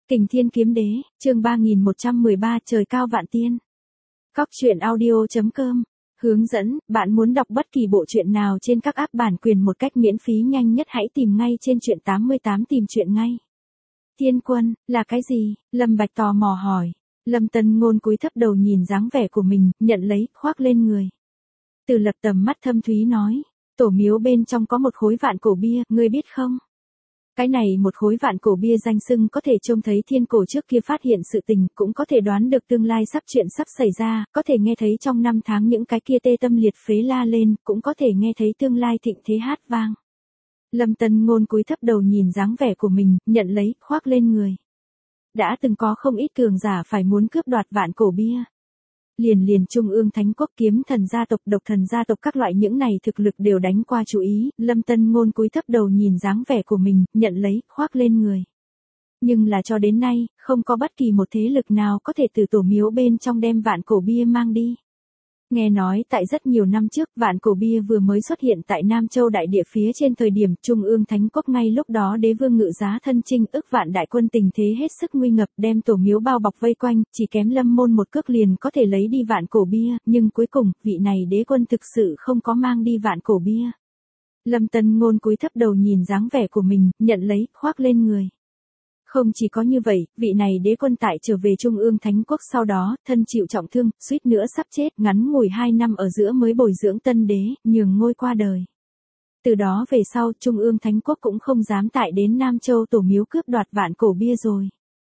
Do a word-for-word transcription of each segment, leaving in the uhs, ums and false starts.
Kình Thiên Kiếm Đế, chương ba nghìn một trăm mười ba trời cao vạn tiên. Cóc truyện audio chấm com. Hướng dẫn, bạn muốn đọc bất kỳ bộ truyện nào trên các app bản quyền một cách miễn phí nhanh nhất hãy tìm ngay trên truyện tám mươi tám tìm truyện ngay. Thiên quân, là cái gì? Lâm Bạch tò mò hỏi. Lâm Tân Ngôn cúi thấp đầu nhìn dáng vẻ của mình, nhận lấy, khoác lên người. Từ Lập tầm mắt thâm thúy nói, tổ miếu bên trong có một khối vạn cổ bia, ngươi biết không? Cái này một khối vạn cổ bia danh xưng có thể trông thấy thiên cổ trước kia phát hiện sự tình, cũng có thể đoán được tương lai sắp chuyện sắp xảy ra, có thể nghe thấy trong năm tháng những cái kia tê tâm liệt phế la lên, cũng có thể nghe thấy tương lai thịnh thế hát vang. Lâm Tân Ngôn cúi thấp đầu nhìn dáng vẻ của mình, nhận lấy, khoác lên người. Đã từng có không ít cường giả phải muốn cướp đoạt vạn cổ bia. Liền liền Trung ương Thánh Quốc, Kiếm Thần gia tộc, Độc Thần gia tộc, các loại những này thực lực đều đánh qua chú ý, Lâm Tân Ngôn cúi thấp đầu nhìn dáng vẻ của mình, nhận lấy, khoác lên người. Nhưng là cho đến nay, không có bất kỳ một thế lực nào có thể từ tổ miếu bên trong đem vạn cổ bia mang đi. Nghe nói tại rất nhiều năm trước, vạn cổ bia vừa mới xuất hiện tại Nam Châu đại địa phía trên thời điểm Trung ương Thánh Quốc, ngay lúc đó đế vương ngự giá thân chinh, ức vạn đại quân tình thế hết sức nguy ngập, đem tổ miếu bao bọc vây quanh, chỉ kém Lâm môn một cước liền có thể lấy đi vạn cổ bia, nhưng cuối cùng, vị này đế quân thực sự không có mang đi vạn cổ bia. Lâm Tân Ngôn cúi thấp đầu nhìn dáng vẻ của mình, nhận lấy, khoác lên người. Không chỉ có như vậy, vị này đế quân tại trở về Trung ương Thánh Quốc sau đó, thân chịu trọng thương, suýt nữa sắp chết, ngắn ngủi hai năm ở giữa mới bồi dưỡng tân đế, nhường ngôi qua đời. Từ đó về sau, Trung ương Thánh Quốc cũng không dám tại đến Nam Châu tổ miếu cướp đoạt vạn cổ bia rồi.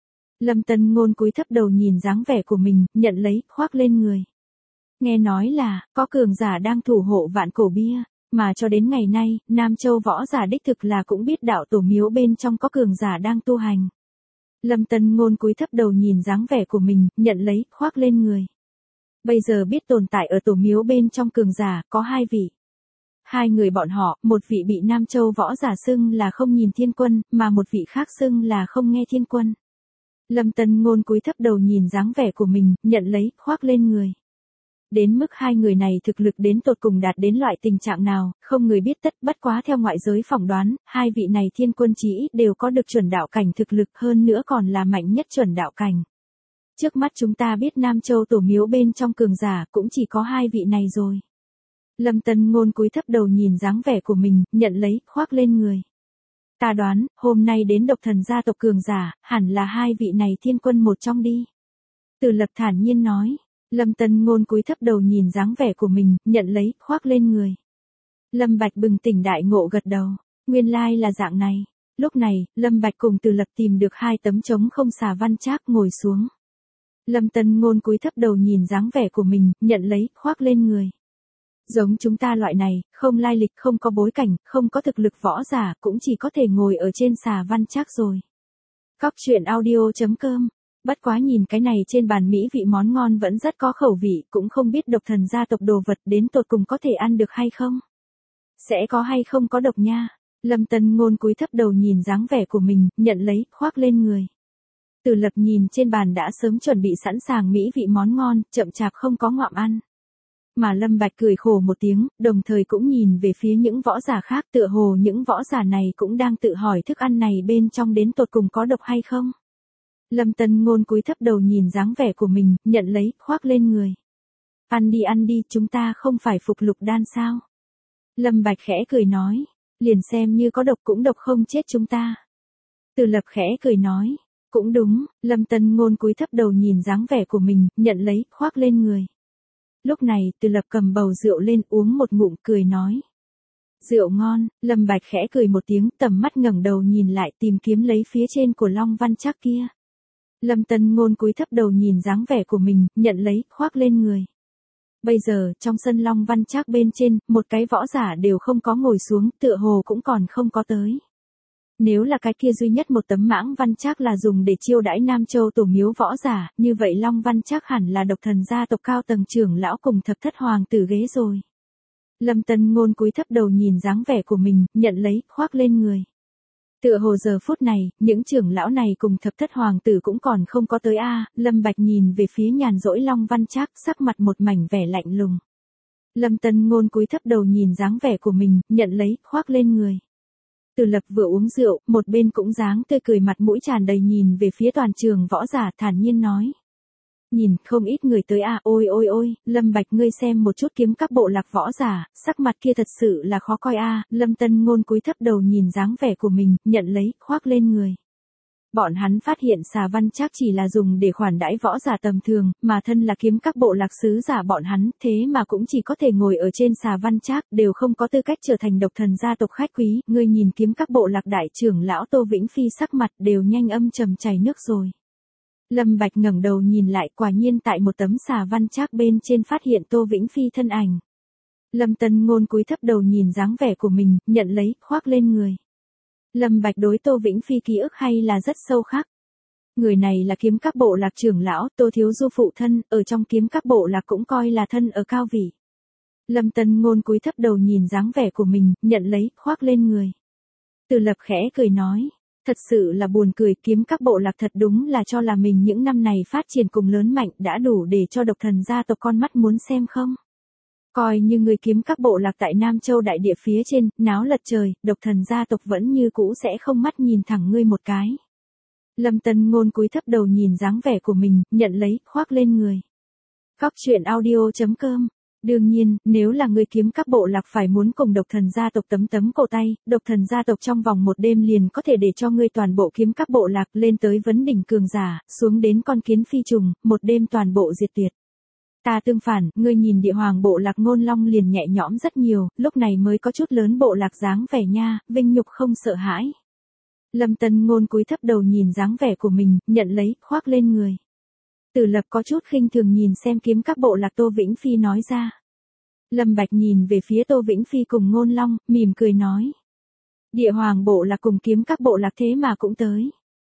Lâm Tân Ngôn cúi thấp đầu nhìn dáng vẻ của mình, nhận lấy, khoác lên người. Nghe nói là, có cường giả đang thủ hộ vạn cổ bia. Mà cho đến ngày nay, Nam Châu võ giả đích thực là cũng biết đạo tổ miếu bên trong có cường giả đang tu hành. Lâm Tân Ngôn cúi thấp đầu nhìn dáng vẻ của mình, nhận lấy, khoác lên người. Bây giờ biết tồn tại ở tổ miếu bên trong cường giả, có hai vị. Hai người bọn họ, một vị bị Nam Châu võ giả xưng là không nhìn thiên quân, mà một vị khác xưng là không nghe thiên quân. Lâm Tân Ngôn cúi thấp đầu nhìn dáng vẻ của mình, nhận lấy, khoác lên người. Đến mức hai người này thực lực đến tột cùng đạt đến loại tình trạng nào, không người biết tất, bất quá theo ngoại giới phỏng đoán, hai vị này thiên quân chí ít đều có được chuẩn đạo cảnh thực lực, hơn nữa còn là mạnh nhất chuẩn đạo cảnh. Trước mắt chúng ta biết Nam Châu tổ miếu bên trong cường giả cũng chỉ có hai vị này rồi. Lâm Tân Ngôn cúi thấp đầu nhìn dáng vẻ của mình, nhận lấy, khoác lên người. Ta đoán, hôm nay đến Độc Thần gia tộc cường giả, hẳn là hai vị này thiên quân một trong đi. Từ Lập thản nhiên nói. Lâm Tân Ngôn cúi thấp đầu nhìn dáng vẻ của mình, nhận lấy, khoác lên người. Lâm Bạch bừng tỉnh đại ngộ gật đầu, nguyên lai là dạng này. Lúc này, Lâm Bạch cùng Từ Lập tìm được hai tấm trống không xà văn trác ngồi xuống. Lâm Tân Ngôn cúi thấp đầu nhìn dáng vẻ của mình, nhận lấy, khoác lên người. Giống chúng ta loại này, không lai lịch, không có bối cảnh, không có thực lực võ giả, cũng chỉ có thể ngồi ở trên xà văn trác rồi. Cóc truyện audio chấm com. Bất quá nhìn cái này trên bàn mỹ vị món ngon vẫn rất có khẩu vị, cũng không biết Độc Thần gia tộc đồ vật đến tột cùng có thể ăn được hay không? Sẽ có hay không có độc nha? Lâm Tân Ngôn cúi thấp đầu nhìn dáng vẻ của mình, nhận lấy, khoác lên người. Từ Lập nhìn trên bàn đã sớm chuẩn bị sẵn sàng mỹ vị món ngon, chậm chạp không có ngậm ăn. Mà Lâm Bạch cười khổ một tiếng, đồng thời cũng nhìn về phía những võ giả khác, tựa hồ những võ giả này cũng đang tự hỏi thức ăn này bên trong đến tột cùng có độc hay không? Lâm Tân Ngôn cúi thấp đầu nhìn dáng vẻ của mình, nhận lấy, khoác lên người. Ăn đi ăn đi, chúng ta không phải phục lục đan sao? Lâm Bạch khẽ cười nói, liền xem như có độc cũng độc không chết chúng ta. Từ Lập khẽ cười nói, cũng đúng, Lâm Tân Ngôn cúi thấp đầu nhìn dáng vẻ của mình, nhận lấy, khoác lên người. Lúc này, Từ Lập cầm bầu rượu lên uống một ngụm, cười nói. Rượu ngon, Lâm Bạch khẽ cười một tiếng, tầm mắt ngẩng đầu nhìn lại tìm kiếm lấy phía trên của long văn trác kia. Lâm Tân Ngôn cúi thấp đầu nhìn dáng vẻ của mình, nhận lấy, khoác lên người. Bây giờ, trong sân long văn trác bên trên, một cái võ giả đều không có ngồi xuống, tựa hồ cũng còn không có tới. Nếu là cái kia duy nhất một tấm mãng văn trác là dùng để chiêu đãi Nam Châu tổ miếu võ giả, như vậy long văn trác hẳn là Độc Thần gia tộc cao tầng trưởng lão cùng thập thất hoàng tử ghế rồi. Lâm Tân Ngôn cúi thấp đầu nhìn dáng vẻ của mình, nhận lấy, khoác lên người. Tựa hồ giờ phút này, những trưởng lão này cùng thập thất hoàng tử cũng còn không có tới a. Lâm Bạch nhìn về phía nhàn rỗi long văn trác, sắc mặt một mảnh vẻ lạnh lùng. Lâm Tân Ngôn cúi thấp đầu nhìn dáng vẻ của mình, nhận lấy, khoác lên người. Từ Lập vừa uống rượu, một bên cũng dáng tươi cười mặt mũi tràn đầy nhìn về phía toàn trường võ giả thản nhiên nói. Nhìn, không ít người tới à, ôi ôi ôi, Lâm Bạch ngươi xem một chút kiếm các bộ lạc võ giả, sắc mặt kia thật sự là khó coi a. Lâm Tân Ngôn cúi thấp đầu nhìn dáng vẻ của mình, nhận lấy, khoác lên người. Bọn hắn phát hiện Xà Văn Trác chỉ là dùng để khoản đãi võ giả tầm thường, mà thân là kiếm các bộ lạc sứ giả bọn hắn, thế mà cũng chỉ có thể ngồi ở trên Xà Văn Trác, đều không có tư cách trở thành độc thần gia tộc khách quý. Ngươi nhìn kiếm các bộ lạc đại trưởng lão Tô Vĩnh Phi sắc mặt đều nhanh âm trầm chảy nước rồi. Lâm Bạch ngẩng đầu nhìn lại, quả nhiên tại một tấm Xà Văn Trác bên trên phát hiện Tô Vĩnh Phi thân ảnh. Lâm Tân Ngôn cúi thấp đầu nhìn dáng vẻ của mình, nhận lấy, khoác lên người. Lâm Bạch đối Tô Vĩnh Phi ký ức hay là rất sâu khắc. Người này là kiếm các bộ lạc trưởng lão, Tô Thiếu Du phụ thân, ở trong kiếm các bộ lạc cũng coi là thân ở cao vị. Lâm Tân Ngôn cúi thấp đầu nhìn dáng vẻ của mình, nhận lấy, khoác lên người. Từ Lập khẽ cười nói. Thật sự là buồn cười, kiếm các bộ lạc thật đúng là cho là mình những năm này phát triển cùng lớn mạnh đã đủ để cho độc thần gia tộc con mắt muốn xem không? Coi như người kiếm các bộ lạc tại Nam Châu đại địa phía trên, náo lật trời, độc thần gia tộc vẫn như cũ sẽ không mắt nhìn thẳng ngươi một cái. Lâm Tân Ngôn cúi thấp đầu nhìn dáng vẻ của mình, nhận lấy, khoác lên người. Cóc truyện audio chấm com. Đương nhiên, nếu là người kiếm các bộ lạc phải muốn cùng độc thần gia tộc tấm tấm cổ tay, độc thần gia tộc trong vòng một đêm liền có thể để cho ngươi toàn bộ kiếm các bộ lạc lên tới vấn đỉnh cường giả, xuống đến con kiến phi trùng, một đêm toàn bộ diệt tuyệt. Ta tương phản, ngươi nhìn địa hoàng bộ lạc Ngôn Long liền nhẹ nhõm rất nhiều, lúc này mới có chút lớn bộ lạc dáng vẻ nha, vinh nhục không sợ hãi. Lâm Tân Ngôn cúi thấp đầu nhìn dáng vẻ của mình, nhận lấy, khoác lên người. Từ Lập có chút khinh thường nhìn xem kiếm các bộ lạc Tô Vĩnh Phi nói ra. Lâm Bạch nhìn về phía Tô Vĩnh Phi cùng Ngôn Long, mỉm cười nói. Địa hoàng bộ lạc cùng kiếm các bộ lạc thế mà cũng tới.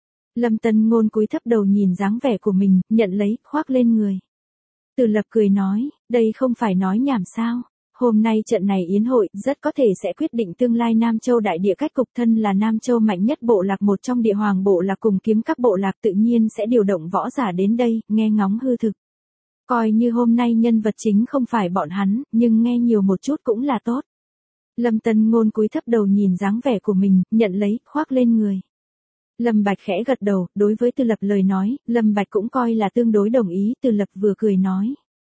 Lâm Tân Ngôn cúi thấp đầu nhìn dáng vẻ của mình, nhận lấy, khoác lên người. Từ Lập cười nói, đây không phải nói nhảm sao. Hôm nay trận này yến hội rất có thể sẽ quyết định tương lai Nam Châu đại địa cách cục, thân là Nam Châu mạnh nhất bộ lạc một trong địa hoàng bộ lạc cùng kiếm các bộ lạc tự nhiên sẽ điều động võ giả đến đây, nghe ngóng hư thực. Coi như hôm nay nhân vật chính không phải bọn hắn, nhưng nghe nhiều một chút cũng là tốt. Lâm Tân Ngôn cúi thấp đầu nhìn dáng vẻ của mình, nhận lấy, khoác lên người. Lâm Bạch khẽ gật đầu, đối với Từ Lập lời nói, Lâm Bạch cũng coi là tương đối đồng ý, Từ Lập vừa cười nói.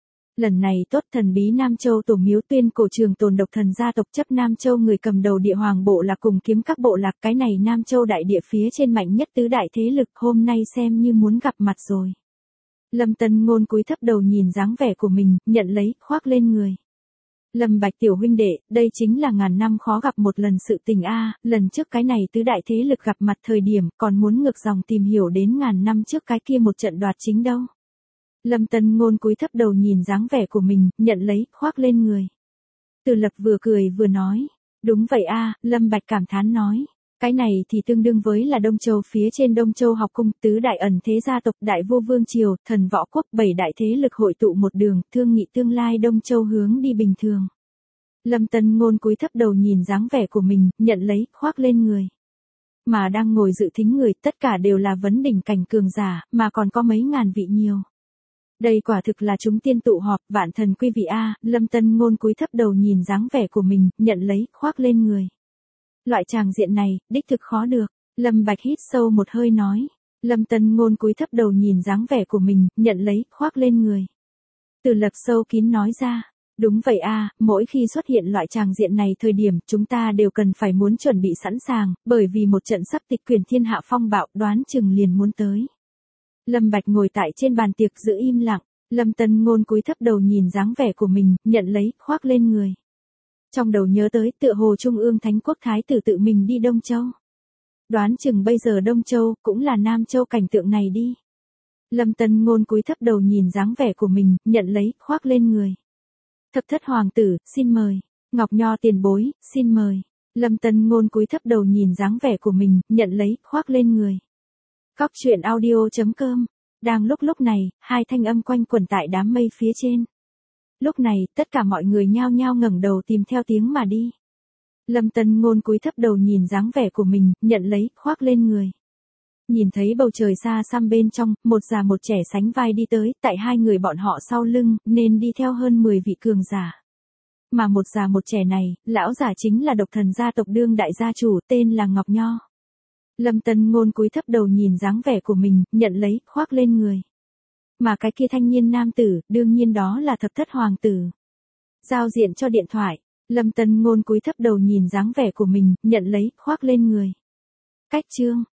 Lần này tốt, thần bí Nam Châu tổ miếu tuyên cổ trường tồn độc thần gia tộc chấp Nam Châu người cầm đầu địa hoàng bộ lạc cùng kiếm các bộ lạc, cái này Nam Châu đại địa phía trên mạnh nhất tứ đại thế lực, hôm nay xem như muốn gặp mặt rồi. Lâm Tân Ngôn cúi thấp đầu nhìn dáng vẻ của mình, nhận lấy, khoác lên người. Lâm Bạch tiểu huynh đệ, đây chính là ngàn năm khó gặp một lần sự tình a, lần trước cái này tứ đại thế lực gặp mặt thời điểm, còn muốn ngược dòng tìm hiểu đến ngàn năm trước cái kia một trận đoạt chính đâu. Lâm Tân Ngôn cúi thấp đầu nhìn dáng vẻ của mình, nhận lấy, khoác lên người. Từ Lập vừa cười vừa nói, đúng vậy a, Lâm Bạch cảm thán nói. Cái này thì tương đương với là Đông Châu phía trên Đông Châu học cung, tứ đại ẩn thế gia tộc, đại vua vương triều, thần võ quốc, bảy đại thế lực hội tụ một đường, thương nghị tương lai Đông Châu hướng đi bình thường. Lâm Tân Ngôn cúi thấp đầu nhìn dáng vẻ của mình, nhận lấy, khoác lên người. Mà đang ngồi dự thính người, tất cả đều là vấn đỉnh cảnh cường giả, mà còn có mấy ngàn vị nhiều. Đây quả thực là chúng tiên tụ họp, vạn thần quý vị a, Lâm Tân Ngôn cúi thấp đầu nhìn dáng vẻ của mình, nhận lấy, khoác lên người. Loại tràng diện này, đích thực khó được. Lâm Bạch hít sâu một hơi nói. Lâm Tân Ngôn cúi thấp đầu nhìn dáng vẻ của mình, nhận lấy, khoác lên người. Từ Lập sâu kín nói ra. Đúng vậy a, mỗi khi xuất hiện loại tràng diện này thời điểm, chúng ta đều cần phải muốn chuẩn bị sẵn sàng, bởi vì một trận sắp tịch quyền thiên hạ phong bạo, đoán chừng liền muốn tới. Lâm Bạch ngồi tại trên bàn tiệc giữ im lặng. Lâm Tân Ngôn cúi thấp đầu nhìn dáng vẻ của mình, nhận lấy, khoác lên người. Trong đầu nhớ tới tựa hồ Trung ương Thánh Quốc Thái tử tự mình đi Đông Châu. Đoán chừng bây giờ Đông Châu cũng là Nam Châu cảnh tượng này đi. Lâm Tân Ngôn cúi thấp đầu nhìn dáng vẻ của mình, nhận lấy, khoác lên người. Thập thất hoàng tử, xin mời. Ngọc Nho tiền bối, xin mời. Lâm Tân Ngôn cúi thấp đầu nhìn dáng vẻ của mình, nhận lấy, khoác lên người. Cóc truyện audio chấm com. Đang lúc lúc này, hai thanh âm quanh quẩn tại đám mây phía trên. Lúc này, tất cả mọi người nhao nhao ngẩng đầu tìm theo tiếng mà đi. Lâm Tân Ngôn cúi thấp đầu nhìn dáng vẻ của mình, nhận lấy, khoác lên người. Nhìn thấy bầu trời xa xăm bên trong, một già một trẻ sánh vai đi tới, tại hai người bọn họ sau lưng, nên đi theo hơn mười vị cường giả. Mà một già một trẻ này, lão già chính là độc thần gia tộc đương đại gia chủ, tên là Ngọc Nho. Lâm Tân Ngôn cúi thấp đầu nhìn dáng vẻ của mình, nhận lấy, khoác lên người. Mà cái kia thanh niên nam tử, đương nhiên đó là thập thất hoàng tử. Giao diện cho điện thoại, Lâm Tân Ngôn cúi thấp đầu nhìn dáng vẻ của mình, nhận lấy, khoác lên người. Cách chương